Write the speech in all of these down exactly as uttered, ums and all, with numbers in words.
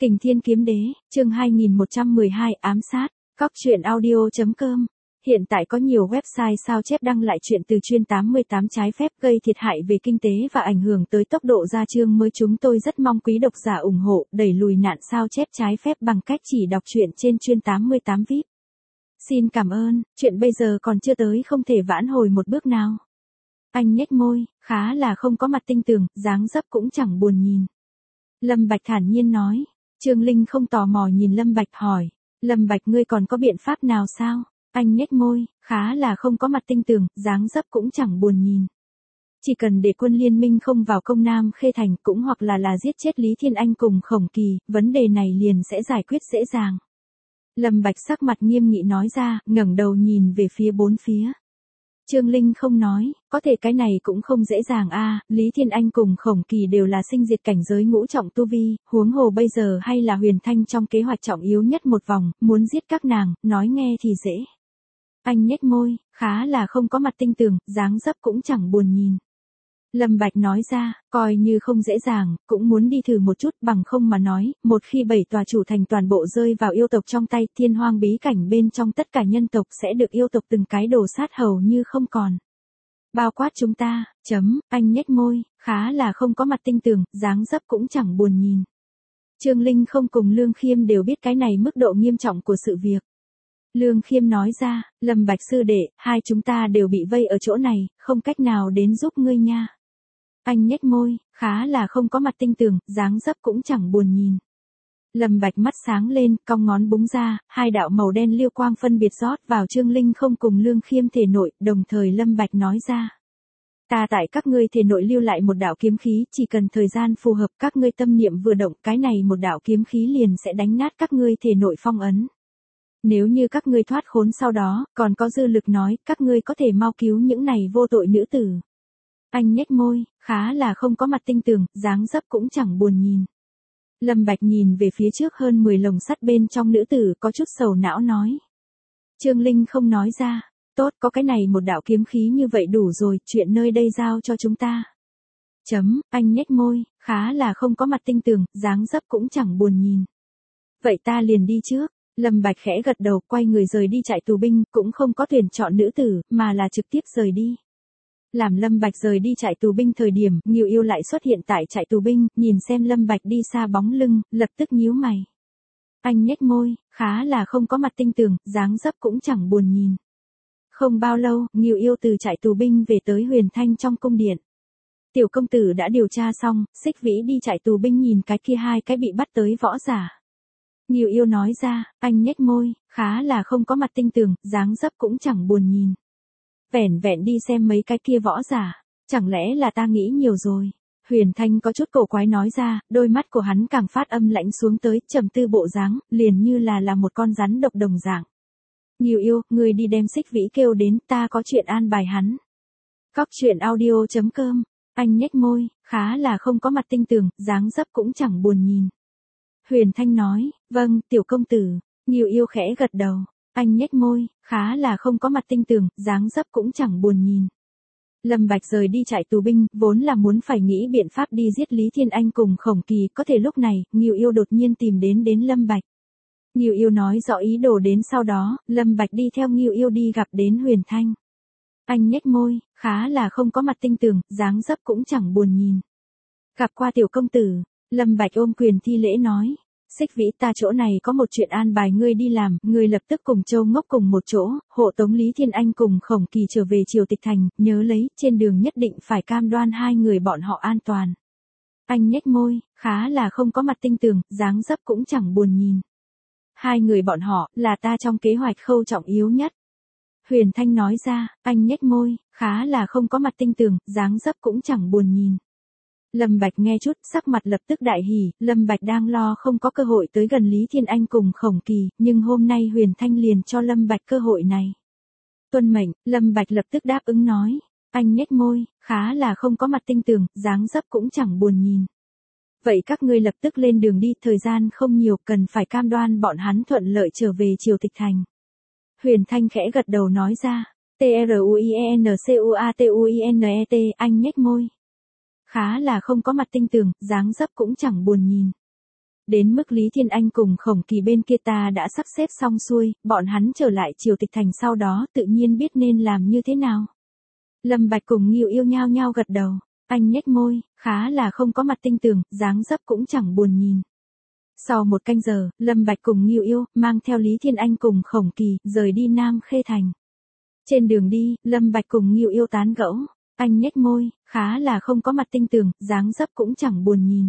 Kình Thiên Kiếm Đế, chương hai nghìn một trăm mười hai ám sát, cóc truyện audio chấm com. Hiện tại có nhiều website sao chép đăng lại chuyện từ chuyên tám mươi tám trái phép gây thiệt hại về kinh tế và ảnh hưởng tới tốc độ ra chương mới. Chúng tôi rất mong quý độc giả ủng hộ, đẩy lùi nạn sao chép trái phép bằng cách chỉ đọc truyện trên chuyên tám mươi tám vi ai pi. Xin cảm ơn, chuyện bây giờ còn chưa tới không thể vãn hồi một bước nào. Anh nhếch môi, khá là không có mặt tinh tường, dáng dấp cũng chẳng buồn nhìn. Lâm Bạch thản nhiên nói. Trương Linh không tò mò nhìn Lâm Bạch hỏi, Lâm Bạch ngươi còn có biện pháp nào sao? Anh nhếch môi, khá là không có mặt tinh tường, dáng dấp cũng chẳng buồn nhìn. Chỉ cần để quân liên minh không vào công Nam Khê Thành cũng hoặc là là giết chết Lý Thiên Anh cùng Khổng Kỳ, vấn đề này liền sẽ giải quyết dễ dàng. Lâm Bạch sắc mặt nghiêm nghị nói ra, ngẩng đầu nhìn về phía bốn phía. Trương Linh không nói, có thể cái này cũng không dễ dàng a, à, Lý Thiên Anh cùng Khổng Kỳ đều là sinh diệt cảnh giới ngũ trọng tu vi, huống hồ bây giờ hay là Huyền Thanh trong kế hoạch trọng yếu nhất một vòng, muốn giết các nàng, nói nghe thì dễ. Anh nhếch môi, khá là không có mặt tinh tường, dáng dấp cũng chẳng buồn nhìn. Lâm Bạch nói ra, coi như không dễ dàng, cũng muốn đi thử một chút, bằng không mà nói, một khi bảy tòa chủ thành toàn bộ rơi vào yêu tộc trong tay, Thiên Hoang bí cảnh bên trong tất cả nhân tộc sẽ được yêu tộc từng cái đổ sát hầu như không còn. Bao quát chúng ta, chấm, anh nhếch môi, khá là không có mặt tinh tường, dáng dấp cũng chẳng buồn nhìn. Trương Linh không cùng Lương Khiêm đều biết cái này mức độ nghiêm trọng của sự việc. Lương Khiêm nói ra, Lâm Bạch sư đệ, hai chúng ta đều bị vây ở chỗ này, không cách nào đến giúp ngươi nha. Anh nhếch môi, khá là không có mặt tinh tường, dáng dấp cũng chẳng buồn nhìn. Lâm Bạch mắt sáng lên, cong ngón búng ra, hai đạo màu đen liêu quang phân biệt rót vào Trương Linh không cùng Lương Khiêm thể nội, đồng thời Lâm Bạch nói ra. Ta tại các ngươi thể nội lưu lại một đạo kiếm khí, chỉ cần thời gian phù hợp các ngươi tâm niệm vừa động, cái này một đạo kiếm khí liền sẽ đánh nát các ngươi thể nội phong ấn. Nếu như các ngươi thoát khốn sau đó, còn có dư lực nói, các ngươi có thể mau cứu những này vô tội nữ tử. Anh nhếch môi, khá là không có mặt tinh tường, dáng dấp cũng chẳng buồn nhìn. Lâm Bạch nhìn về phía trước hơn mười lồng sắt bên trong nữ tử có chút sầu não nói. Trương Linh không nói ra, tốt có cái này một đạo kiếm khí như vậy đủ rồi, chuyện nơi đây giao cho chúng ta. Chấm, anh nhếch môi, khá là không có mặt tinh tường, dáng dấp cũng chẳng buồn nhìn. Vậy ta liền đi trước. Lâm Bạch khẽ gật đầu quay người rời đi trại tù binh, cũng không có tuyển chọn nữ tử, mà là trực tiếp rời đi. Làm Lâm Bạch rời đi trại tù binh thời điểm, Ngưu Yêu lại xuất hiện tại trại tù binh, nhìn xem Lâm Bạch đi xa bóng lưng, lập tức nhíu mày. Anh nhếch môi, khá là không có mặt tinh tường, dáng dấp cũng chẳng buồn nhìn. Không bao lâu, Ngưu Yêu từ trại tù binh về tới Huyền Thanh trong cung điện. Tiểu công tử đã điều tra xong, Xích Vĩ đi trại tù binh nhìn cái kia hai cái bị bắt tới võ giả. Ngưu Yêu nói ra, anh nhếch môi, khá là không có mặt tinh tường, dáng dấp cũng chẳng buồn nhìn. Vẻn vẹn đi xem mấy cái kia võ giả, chẳng lẽ là ta nghĩ nhiều rồi. Huyền Thanh có chút cổ quái nói ra, đôi mắt của hắn càng phát âm lãnh xuống tới, trầm tư bộ dáng, liền như là là một con rắn độc đồng dạng. Ngưu Yêu, ngươi đi đem Xích Vĩ kêu đến, ta có chuyện an bài hắn. Cóc truyện audio chấm com, anh nhếch môi, khá là không có mặt tinh tường, dáng dấp cũng chẳng buồn nhìn. Huyền Thanh nói, vâng, tiểu công tử. Ngưu Yêu khẽ gật đầu, anh nhếch môi, khá là không có mặt tinh tường, dáng dấp cũng chẳng buồn nhìn. Lâm Bạch rời đi trại tù binh, vốn là muốn phải nghĩ biện pháp đi giết Lý Thiên Anh cùng Khổng Kỳ, có thể lúc này, Ngưu Yêu đột nhiên tìm đến đến Lâm Bạch. Ngưu Yêu nói rõ ý đồ đến sau đó, Lâm Bạch đi theo Ngưu Yêu đi gặp đến Huyền Thanh. Anh nhếch môi, khá là không có mặt tinh tường, dáng dấp cũng chẳng buồn nhìn. Gặp qua tiểu công tử. Lâm Bạch ôm quyền thi lễ nói, Xích Vĩ ta chỗ này có một chuyện an bài ngươi đi làm, ngươi lập tức cùng Châu Ngốc cùng một chỗ, hộ tống Lý Thiên Anh cùng Khổng Kỳ trở về Triều Tịch Thành, nhớ lấy, trên đường nhất định phải cam đoan hai người bọn họ an toàn. Anh nhếch môi, khá là không có mặt tinh tường, dáng dấp cũng chẳng buồn nhìn. Hai người bọn họ, là ta trong kế hoạch khâu trọng yếu nhất. Huyền Thanh nói ra, anh nhếch môi, khá là không có mặt tinh tường, dáng dấp cũng chẳng buồn nhìn. Lâm Bạch nghe chút, sắc mặt lập tức đại hỉ, Lâm Bạch đang lo không có cơ hội tới gần Lý Thiên Anh cùng Khổng Kỳ, nhưng hôm nay Huyền Thanh liền cho Lâm Bạch cơ hội này. Tuân mệnh, Lâm Bạch lập tức đáp ứng nói, anh nhếch môi, khá là không có mặt tinh tường, dáng dấp cũng chẳng buồn nhìn. Vậy các ngươi lập tức lên đường đi, thời gian không nhiều, cần phải cam đoan bọn hắn thuận lợi trở về Triều Tịch Thành. Huyền Thanh khẽ gật đầu nói ra, T R U I E N C U A T U I N E T, anh nhếch môi. Khá là không có mặt tinh tường, dáng dấp cũng chẳng buồn nhìn. Đến mức Lý Thiên Anh cùng Khổng Kỳ bên kia ta đã sắp xếp xong xuôi, bọn hắn trở lại Triều Tịch Thành sau đó tự nhiên biết nên làm như thế nào. Lâm Bạch cùng Ngưu Yêu nhao nhao gật đầu, anh nhếch môi, khá là không có mặt tinh tường, dáng dấp cũng chẳng buồn nhìn. Sau một canh giờ, Lâm Bạch cùng Ngưu Yêu, mang theo Lý Thiên Anh cùng Khổng Kỳ, rời đi Nam Khê Thành. Trên đường đi, Lâm Bạch cùng Ngưu Yêu tán gẫu, anh nhếch môi, khá là không có mặt tinh tường, dáng dấp cũng chẳng buồn nhìn.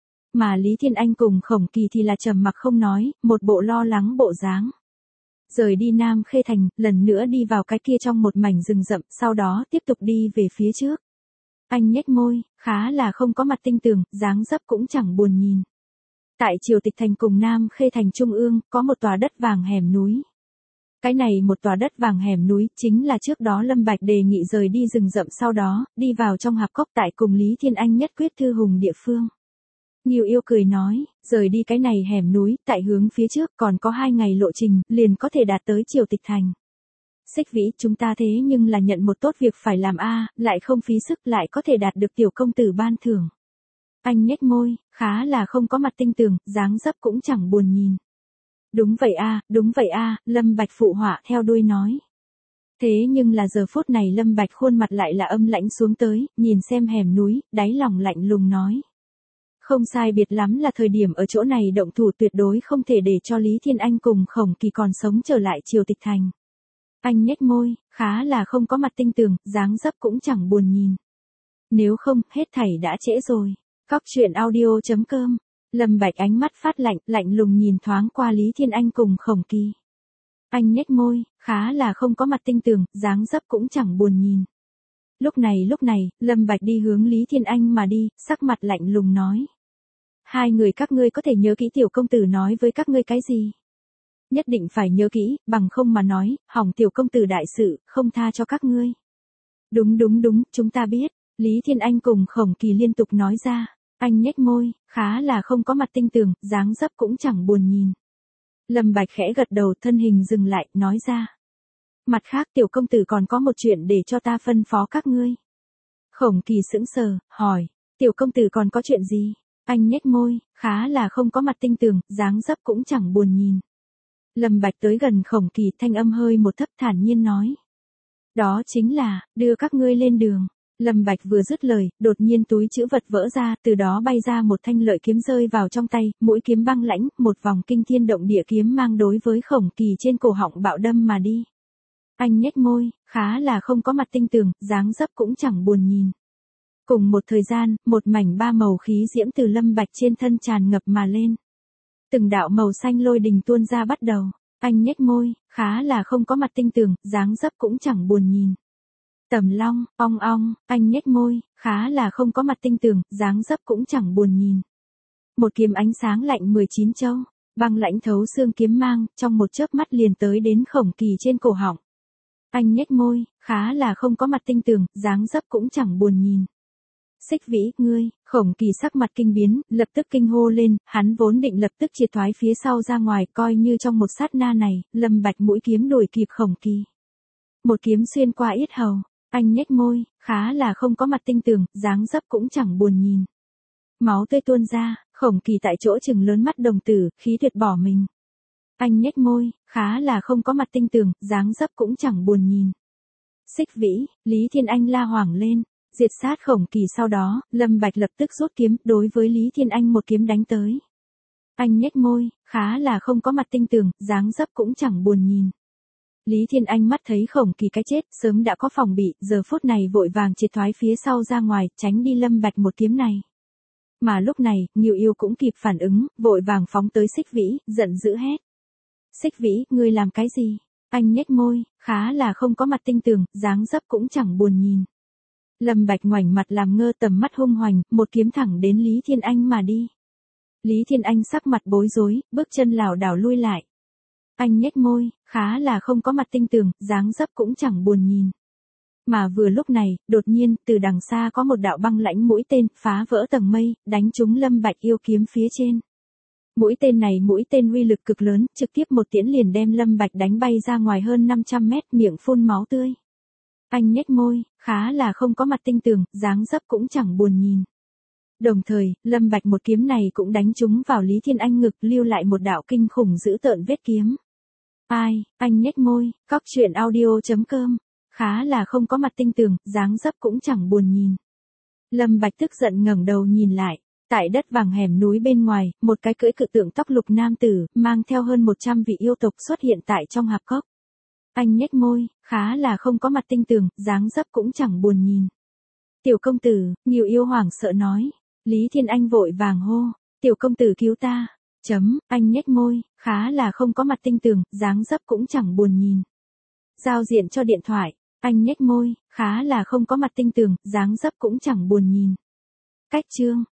Mà Lý Thiên Anh cùng Khổng Kỳ thì là trầm mặc không nói, một bộ lo lắng bộ dáng. Rời đi Nam Khê Thành, lần nữa đi vào cái kia trong một mảnh rừng rậm, sau đó tiếp tục đi về phía trước. Anh nhếch môi, khá là không có mặt tinh tường, dáng dấp cũng chẳng buồn nhìn. Tại Triều Tịch Thành cùng Nam Khê Thành trung ương, có một tòa đất vàng hẻm núi. Cái này một tòa đất vàng hẻm núi, chính là trước đó Lâm Bạch đề nghị rời đi rừng rậm sau đó, đi vào trong hạp cốc tại cùng Lý Thiên Anh nhất quyết thư hùng địa phương. Ngưu Yêu cười nói, rời đi cái này hẻm núi, tại hướng phía trước còn có hai ngày lộ trình, liền có thể đạt tới Triều Tịch Thành. Xích Vĩ, chúng ta thế nhưng là nhận một tốt việc phải làm a, lại không phí sức lại có thể đạt được tiểu công tử ban thưởng. Anh nhếch môi, khá là không có mặt tinh tường, dáng dấp cũng chẳng buồn nhìn. Đúng vậy a, đúng vậy a, Lâm Bạch phụ họa theo đuôi nói. Thế nhưng là giờ phút này Lâm Bạch khuôn mặt lại là âm lãnh xuống tới, nhìn xem hẻm núi, đáy lòng lạnh lùng nói. Không sai biệt lắm là thời điểm ở chỗ này động thủ, tuyệt đối không thể để cho Lý Thiên Anh cùng Khổng Kỳ còn sống trở lại Triều Tịch Thành. Anh nhếch môi, khá là không có mặt tinh tường, dáng dấp cũng chẳng buồn nhìn. Nếu không, hết thảy đã trễ rồi. Cóc truyện audio chấm com. Lâm Bạch ánh mắt phát lạnh, lạnh lùng nhìn thoáng qua Lý Thiên Anh cùng Khổng Kỳ. Anh nhếch môi, khá là không có mặt tinh tường, dáng dấp cũng chẳng buồn nhìn. Lúc này lúc này, Lâm Bạch đi hướng Lý Thiên Anh mà đi, sắc mặt lạnh lùng nói. Hai người các ngươi có thể nhớ kỹ tiểu công tử nói với các ngươi cái gì? Nhất định phải nhớ kỹ, bằng không mà nói, hỏng tiểu công tử đại sự, không tha cho các ngươi. Đúng đúng đúng, chúng ta biết. Lý Thiên Anh cùng Khổng Kỳ liên tục nói ra. Anh nhếch môi, khá là không có mặt tinh tường, dáng dấp cũng chẳng buồn nhìn. Lâm Bạch khẽ gật đầu, thân hình dừng lại, nói ra. Mặt khác tiểu công tử còn có một chuyện để cho ta phân phó các ngươi. Khổng Kỳ sững sờ, hỏi, tiểu công tử còn có chuyện gì? Anh nhếch môi, khá là không có mặt tinh tường, dáng dấp cũng chẳng buồn nhìn. Lâm Bạch tới gần Khổng Kỳ, thanh âm hơi một thấp, thản nhiên nói. Đó chính là, đưa các ngươi lên đường. Lâm Bạch vừa dứt lời, đột nhiên túi trữ vật vỡ ra, từ đó bay ra một thanh lợi kiếm rơi vào trong tay, mũi kiếm băng lãnh, một vòng kinh thiên động địa kiếm mang đối với Khổng Kỳ trên cổ họng bạo đâm mà đi. Anh nhếch môi, khá là không có mặt tinh tường, dáng dấp cũng chẳng buồn nhìn. Cùng một thời gian, một mảnh ba màu khí diễm từ Lâm Bạch trên thân tràn ngập mà lên. Từng đạo màu xanh lôi đình tuôn ra bắt đầu. Anh nhếch môi, khá là không có mặt tinh tường, dáng dấp cũng chẳng buồn nhìn. Tầm long, ong ong, anh nhếch môi, khá là không có mặt tinh tường, dáng dấp cũng chẳng buồn nhìn. Một kiếm ánh sáng lạnh mười chín châu, băng lãnh thấu xương kiếm mang, trong một chớp mắt liền tới đến Khổng Kỳ trên cổ họng. Anh nhếch môi, khá là không có mặt tinh tường, dáng dấp cũng chẳng buồn nhìn. Xích Vĩ, ngươi, Khổng Kỳ sắc mặt kinh biến, lập tức kinh hô lên, hắn vốn định lập tức triệt thoái phía sau ra ngoài, coi như trong một sát na này, Lâm Bạch mũi kiếm đuổi kịp Khổng Kỳ. Một kiếm xuyên qua yết hầu, anh nhếch môi, khá là không có mặt tinh tường, dáng dấp cũng chẳng buồn nhìn. Máu tươi tuôn ra, Khổng Kỳ tại chỗ trừng lớn mắt đồng tử, khí tuyệt bỏ mình. Anh nhếch môi, khá là không có mặt tinh tường, dáng dấp cũng chẳng buồn nhìn. Xích Vĩ, Lý Thiên Anh la hoảng lên. Diệt sát Khổng Kỳ sau đó, Lâm Bạch lập tức rút kiếm, đối với Lý Thiên Anh một kiếm đánh tới. Anh nhếch môi, khá là không có mặt tinh tường, dáng dấp cũng chẳng buồn nhìn. Lý Thiên Anh mắt thấy Khổng Kỳ cái chết, sớm đã có phòng bị, giờ phút này vội vàng triệt thoái phía sau ra ngoài, tránh đi Lâm Bạch một kiếm này. Mà lúc này, Ngưu Yêu cũng kịp phản ứng, vội vàng phóng tới Xích Vĩ, giận dữ hét. Xích Vĩ, ngươi làm cái gì? Anh nhếch môi, khá là không có mặt tinh tường, dáng dấp cũng chẳng buồn nhìn. Lâm Bạch ngoảnh mặt làm ngơ, tầm mắt hung hoành, một kiếm thẳng đến Lý Thiên Anh mà đi. Lý Thiên Anh sắc mặt bối rối, bước chân lảo đảo lui lại. Anh nhếch môi, khá là không có mặt tinh tường, dáng dấp cũng chẳng buồn nhìn. Mà vừa lúc này, đột nhiên, từ đằng xa có một đạo băng lãnh mũi tên, phá vỡ tầng mây, đánh trúng Lâm Bạch yêu kiếm phía trên. Mũi tên này mũi tên uy lực cực lớn, trực tiếp một tiễn liền đem Lâm Bạch đánh bay ra ngoài hơn năm trăm mét, miệng phun máu tươi. Anh nhếch môi, khá là không có mặt tinh tường, dáng dấp cũng chẳng buồn nhìn. Đồng thời, Lâm Bạch một kiếm này cũng đánh trúng vào Lý Thiên Anh ngực, lưu lại một đạo kinh khủng dữ tợn vết kiếm. Ai, anh nhếch môi, cóc truyện audio.com, khá là không có mặt tinh tường, dáng dấp cũng chẳng buồn nhìn. Lâm Bạch tức giận ngẩng đầu nhìn lại, tại đất vàng hẻm núi bên ngoài, một cái cưỡi cự tượng tóc lục nam tử, mang theo hơn một trăm vị yêu tộc xuất hiện tại trong hạp cốc. Anh nhếch môi, khá là không có mặt tinh tường, dáng dấp cũng chẳng buồn nhìn. Tiểu công tử, nhiều yêu hoảng sợ nói. Lý Thiên Anh vội vàng hô, tiểu công tử cứu ta. Chấm, anh nhếch môi, khá là không có mặt tinh tường, dáng dấp cũng chẳng buồn nhìn. Giao diện cho điện thoại, anh nhếch môi, khá là không có mặt tinh tường, dáng dấp cũng chẳng buồn nhìn. Cách chương.